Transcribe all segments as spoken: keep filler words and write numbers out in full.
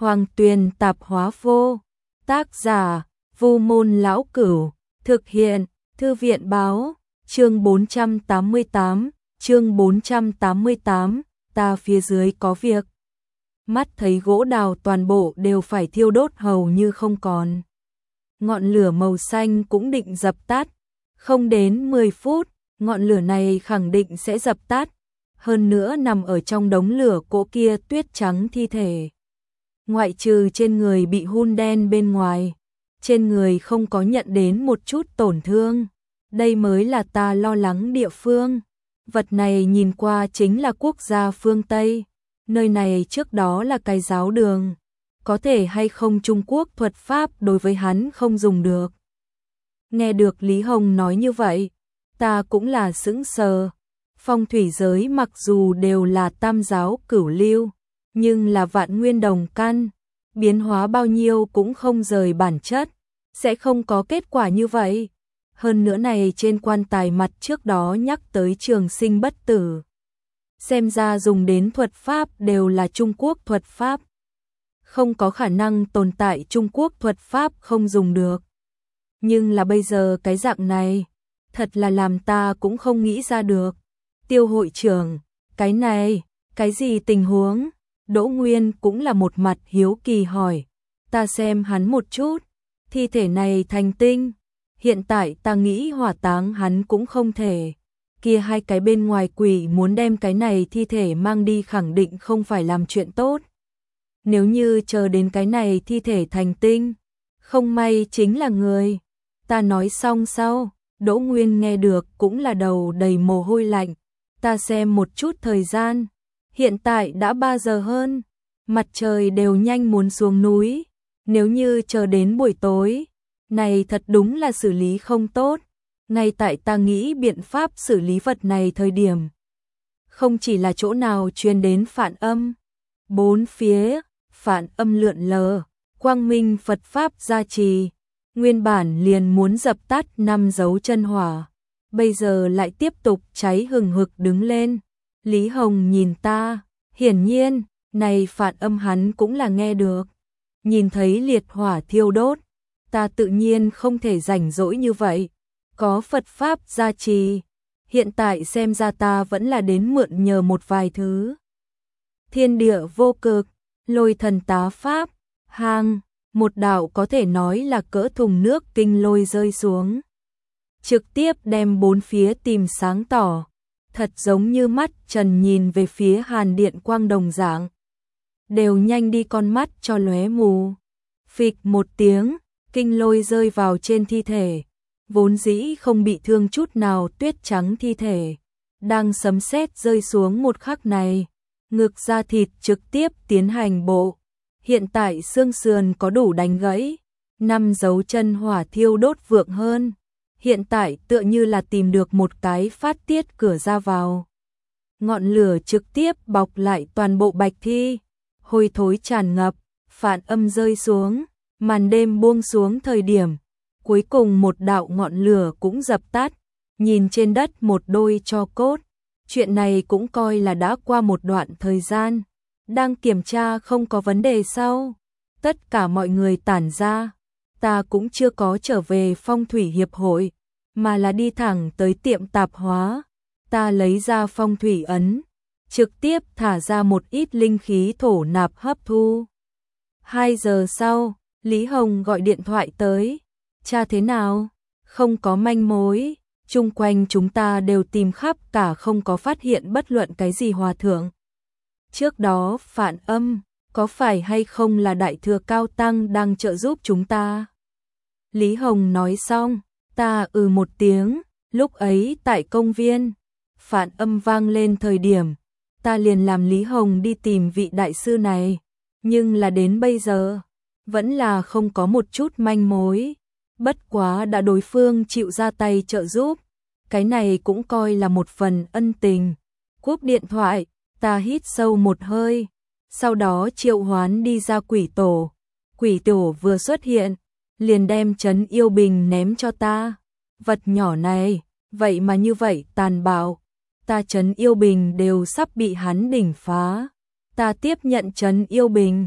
Hoàng Tuyền Tạp Hóa Vô. Tác giả: Vu Môn Lão Cửu. Thực hiện: Thư viện Báo. Chương bốn trăm tám mươi tám. Chương bốn trăm tám mươi tám. Ta phía dưới có việc. Mắt thấy gỗ đào toàn bộ đều phải thiêu đốt hầu như không còn. Ngọn lửa màu xanh cũng định dập tắt. Không đến mười phút, ngọn lửa này khẳng định sẽ dập tắt. Hơn nữa nằm ở trong đống lửa cỗ kia tuyết trắng thi thể. Ngoại trừ trên người bị hun đen bên ngoài, trên người không có nhận đến một chút tổn thương. Đây mới là ta lo lắng địa phương. Vật này nhìn qua chính là quốc gia phương Tây. Nơi này trước đó là cái giáo đường. Có thể hay không Trung Quốc thuật pháp đối với hắn không dùng được. Nghe được Lý Hồng nói như vậy, ta cũng là sững sờ. Phong thủy giới mặc dù đều là tam giáo cửu lưu, nhưng là vạn nguyên đồng căn, biến hóa bao nhiêu cũng không rời bản chất, sẽ không có kết quả như vậy. Hơn nữa này trên quan tài mặt trước đó nhắc tới trường sinh bất tử. Xem ra dùng đến thuật pháp đều là Trung Quốc thuật pháp. Không có khả năng tồn tại Trung Quốc thuật pháp không dùng được. Nhưng là bây giờ cái dạng này, thật là làm ta cũng không nghĩ ra được. Tiêu hội trưởng, cái này, cái gì tình huống? Đỗ Nguyên cũng là một mặt hiếu kỳ hỏi. Ta xem hắn một chút, thi thể này thành tinh. Hiện tại ta nghĩ hỏa táng hắn cũng không thể. Kia hai cái bên ngoài quỷ muốn đem cái này thi thể mang đi khẳng định không phải làm chuyện tốt. Nếu như chờ đến cái này thi thể thành tinh, không may chính là người. Ta nói xong sau, Đỗ Nguyên nghe được cũng là đầu đầy mồ hôi lạnh. Ta xem một chút thời gian, hiện tại đã ba giờ hơn, mặt trời đều nhanh muốn xuống núi. Nếu như chờ đến buổi tối, này thật đúng là xử lý không tốt. Ngay tại ta nghĩ biện pháp xử lý vật này thời điểm, không chỉ là chỗ nào truyền đến phản âm, bốn phía phản âm lượn lờ, quang minh Phật pháp gia trì, nguyên bản liền muốn dập tắt năm dấu chân hỏa, bây giờ lại tiếp tục cháy hừng hực đứng lên. Lý Hồng nhìn ta, hiển nhiên, này phản âm hắn cũng là nghe được. Nhìn thấy liệt hỏa thiêu đốt, ta tự nhiên không thể rảnh rỗi như vậy. Có Phật pháp gia trì, hiện tại xem ra ta vẫn là đến mượn nhờ một vài thứ. Thiên địa vô cực, lôi thần tá pháp, hang, một đạo có thể nói là cỡ thùng nước kinh lôi rơi xuống. Trực tiếp đem bốn phía tìm sáng tỏ, thật giống như mắt Trần nhìn về phía hàn điện quang đồng dạng. Đều nhanh đi con mắt cho lóe mù. Phịch một tiếng, kinh lôi rơi vào trên thi thể. Vốn dĩ không bị thương chút nào tuyết trắng thi thể. Đang sấm sét rơi xuống một khắc này. Ngực da thịt trực tiếp tiến hành bộ. Hiện tại xương sườn có đủ đánh gãy. Năm dấu chân hỏa thiêu đốt vượng hơn. Hiện tại tựa như là tìm được một cái phát tiết cửa ra vào. Ngọn lửa trực tiếp bọc lại toàn bộ bạch thi. Hôi thối tràn ngập, phản âm rơi xuống. Màn đêm buông xuống thời điểm. Cuối cùng một đạo ngọn lửa cũng dập tắt. Nhìn trên đất một đôi tro cốt. Chuyện này cũng coi là đã qua một đoạn thời gian. Đang kiểm tra không có vấn đề sau. Tất cả mọi người tản ra. Ta cũng chưa có trở về phong thủy hiệp hội, mà là đi thẳng tới tiệm tạp hóa. Ta lấy ra phong thủy ấn, trực tiếp thả ra một ít linh khí thổ nạp hấp thu. Hai giờ sau, Lý Hồng gọi điện thoại tới. Cha thế nào? Không có manh mối. Chung quanh chúng ta đều tìm khắp cả không có phát hiện bất luận cái gì hòa thượng. Trước đó phản âm, có phải hay không là đại thừa cao tăng đang trợ giúp chúng ta? Lý Hồng nói xong, ta ừ một tiếng, lúc ấy tại công viên, phản âm vang lên thời điểm, ta liền làm Lý Hồng đi tìm vị đại sư này, nhưng là đến bây giờ, vẫn là không có một chút manh mối, bất quá đã đối phương chịu ra tay trợ giúp, cái này cũng coi là một phần ân tình. Cúp điện thoại, ta hít sâu một hơi, sau đó triệu hoán đi ra quỷ tổ, quỷ tổ vừa xuất hiện, liền đem trấn yêu bình ném cho ta. Vật nhỏ này, vậy mà như vậy tàn bạo, ta trấn yêu bình đều sắp bị hắn đỉnh phá. Ta tiếp nhận trấn yêu bình,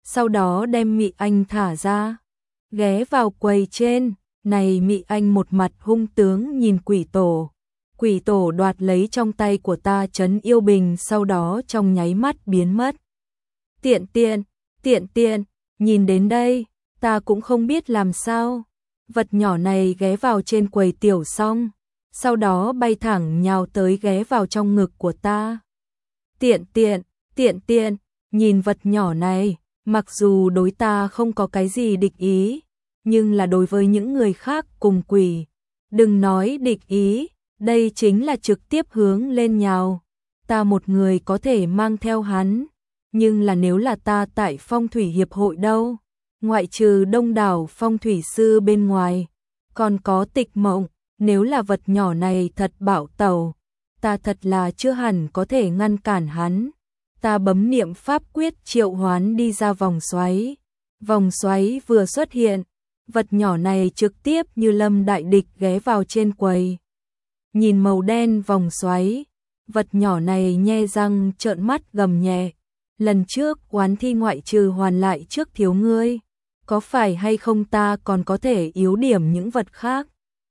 sau đó đem Mị Anh thả ra, ghé vào quầy trên. Này Mị Anh một mặt hung tướng nhìn quỷ tổ. Quỷ tổ đoạt lấy trong tay của ta trấn yêu bình, sau đó trong nháy mắt biến mất. Tiện tiện, tiện tiện, nhìn đến đây, ta cũng không biết làm sao. Vật nhỏ này ghé vào trên quầy tiểu xong, sau đó bay thẳng nhào tới ghé vào trong ngực của ta. Tiện tiện, tiện tiện, nhìn vật nhỏ này, mặc dù đối ta không có cái gì địch ý, nhưng là đối với những người khác cùng quỷ, đừng nói địch ý, đây chính là trực tiếp hướng lên nhào. Ta một người có thể mang theo hắn, nhưng là nếu là ta tại phong thủy hiệp hội đâu, ngoại trừ đông đảo phong thủy sư bên ngoài, còn có Tịch Mộng, nếu là vật nhỏ này thật bạo tẩu, ta thật là chưa hẳn có thể ngăn cản hắn. Ta bấm niệm pháp quyết triệu hoán đi ra vòng xoáy. Vòng xoáy vừa xuất hiện, vật nhỏ này trực tiếp như lâm đại địch ghé vào trên quầy. Nhìn màu đen vòng xoáy, vật nhỏ này nhe răng trợn mắt gầm nhẹ. Lần trước oán thi ngoại trừ hoàn lại trước thiếu ngươi, có phải hay không ta còn có thể yếu điểm những vật khác?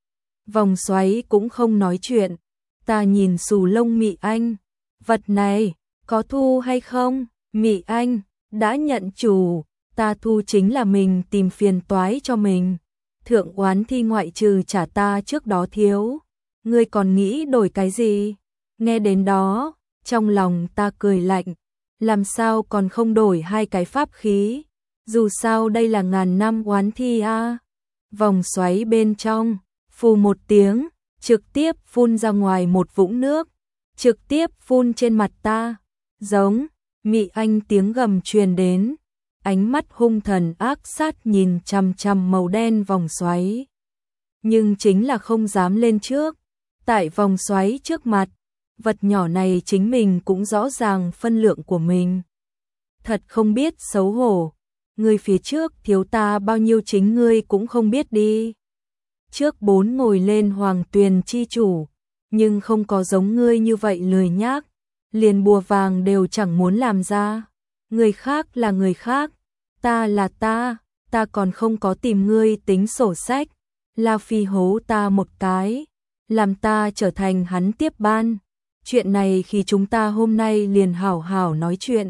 Vòng xoáy cũng không nói chuyện. Ta nhìn xù lông Mị Anh, vật này có thu hay không? Mị Anh đã nhận chủ, ta thu chính là mình tìm phiền toái cho mình. Thượng oán thi ngoại trừ trả ta trước đó thiếu, ngươi còn nghĩ đổi cái gì? Nghe đến đó, trong lòng ta cười lạnh, làm sao còn không đổi hai cái pháp khí? Dù sao đây là ngàn năm oán thi a. À. Vòng xoáy bên trong, phù một tiếng, trực tiếp phun ra ngoài một vũng nước, trực tiếp phun trên mặt ta. Giống, Mị Anh tiếng gầm truyền đến, ánh mắt hung thần ác sát nhìn chằm chằm màu đen vòng xoáy. Nhưng chính là không dám lên trước, tại vòng xoáy trước mặt, vật nhỏ này chính mình cũng rõ ràng phân lượng của mình. Thật không biết xấu hổ, người phía trước thiếu ta bao nhiêu chính ngươi cũng không biết đi. Trước bốn ngồi lên hoàng tuyền chi chủ, nhưng không có giống ngươi như vậy lười nhác, liền bùa vàng đều chẳng muốn làm ra. Người khác là người khác, ta là ta, ta còn không có tìm ngươi tính sổ sách. La Phi hố ta một cái, làm ta trở thành hắn tiếp ban. Chuyện này khi chúng ta hôm nay liền hảo hảo nói chuyện.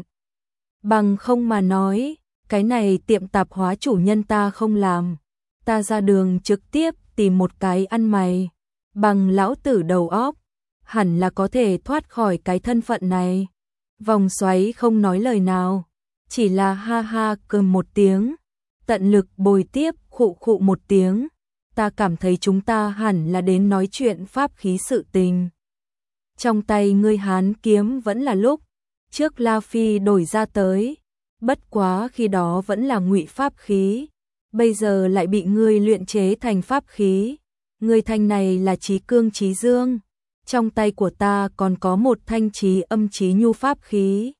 Bằng không mà nói, cái này tiệm tạp hóa chủ nhân ta không làm. Ta ra đường trực tiếp tìm một cái ăn mày, bằng lão tử đầu óc, hẳn là có thể thoát khỏi cái thân phận này. Vòng xoáy không nói lời nào, chỉ là ha ha cười một tiếng, tận lực bồi tiếp khụ khụ một tiếng. Ta cảm thấy chúng ta hẳn là đến nói chuyện pháp khí sự tình. Trong tay ngươi hán kiếm vẫn là lúc trước La Phi đổi ra tới, bất quá khi đó vẫn là ngụy pháp khí, bây giờ lại bị ngươi luyện chế thành pháp khí. Ngươi thanh này là chí cương chí dương, trong tay của ta còn có một thanh chí âm chí nhu pháp khí.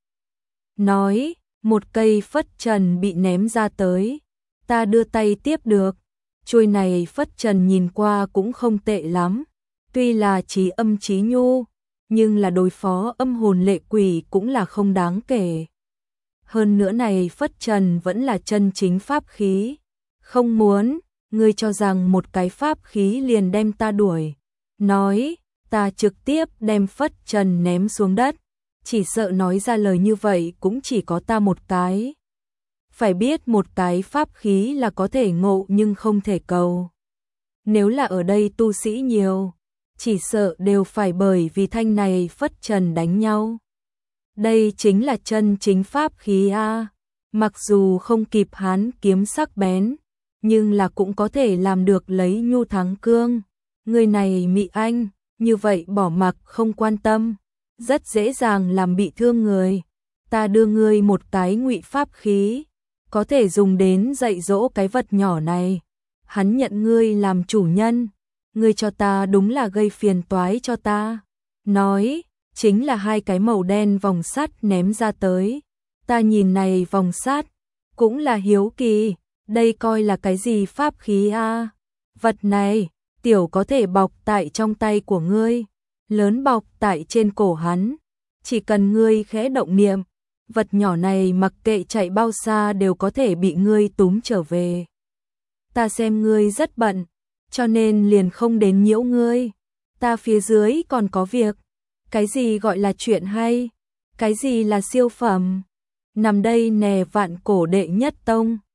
Nói, một cây phất trần bị ném ra tới, ta đưa tay tiếp được. Chuôi này phất trần nhìn qua cũng không tệ lắm, tuy là chí âm chí nhu, nhưng là đối phó âm hồn lệ quỷ cũng là không đáng kể. Hơn nữa này phất trần vẫn là chân chính pháp khí. Không muốn, ngươi cho rằng một cái pháp khí liền đem ta đuổi. Nói, ta trực tiếp đem phất trần ném xuống đất. Chỉ sợ nói ra lời như vậy cũng chỉ có ta một cái. Phải biết một cái pháp khí là có thể ngộ nhưng không thể cầu. Nếu là ở đây tu sĩ nhiều, chỉ sợ đều phải bởi vì thanh này phất trần đánh nhau. Đây chính là chân chính pháp khí a. Mặc dù không kịp hán kiếm sắc bén, nhưng là cũng có thể làm được lấy nhu thắng cương. Người này Mị Anh, như vậy bỏ mặc không quan tâm, rất dễ dàng làm bị thương người. Ta đưa ngươi một cái ngụy pháp khí, có thể dùng đến dạy dỗ cái vật nhỏ này. Hắn nhận ngươi làm chủ nhân, ngươi cho ta đúng là gây phiền toái cho ta. Nói, chính là hai cái màu đen vòng sắt ném ra tới. Ta nhìn này vòng sắt, cũng là hiếu kỳ, đây coi là cái gì pháp khí a? Vật này, tiểu có thể bọc tại trong tay của ngươi, lớn bọc tại trên cổ hắn. Chỉ cần ngươi khẽ động niệm, vật nhỏ này mặc kệ chạy bao xa đều có thể bị ngươi túm trở về. Ta xem ngươi rất bận, cho nên liền không đến nhiễu ngươi. Ta phía dưới còn có việc. Cái gì gọi là chuyện hay? Cái gì là siêu phẩm? Nằm đây nè, Vạn Cổ đệ nhất tông.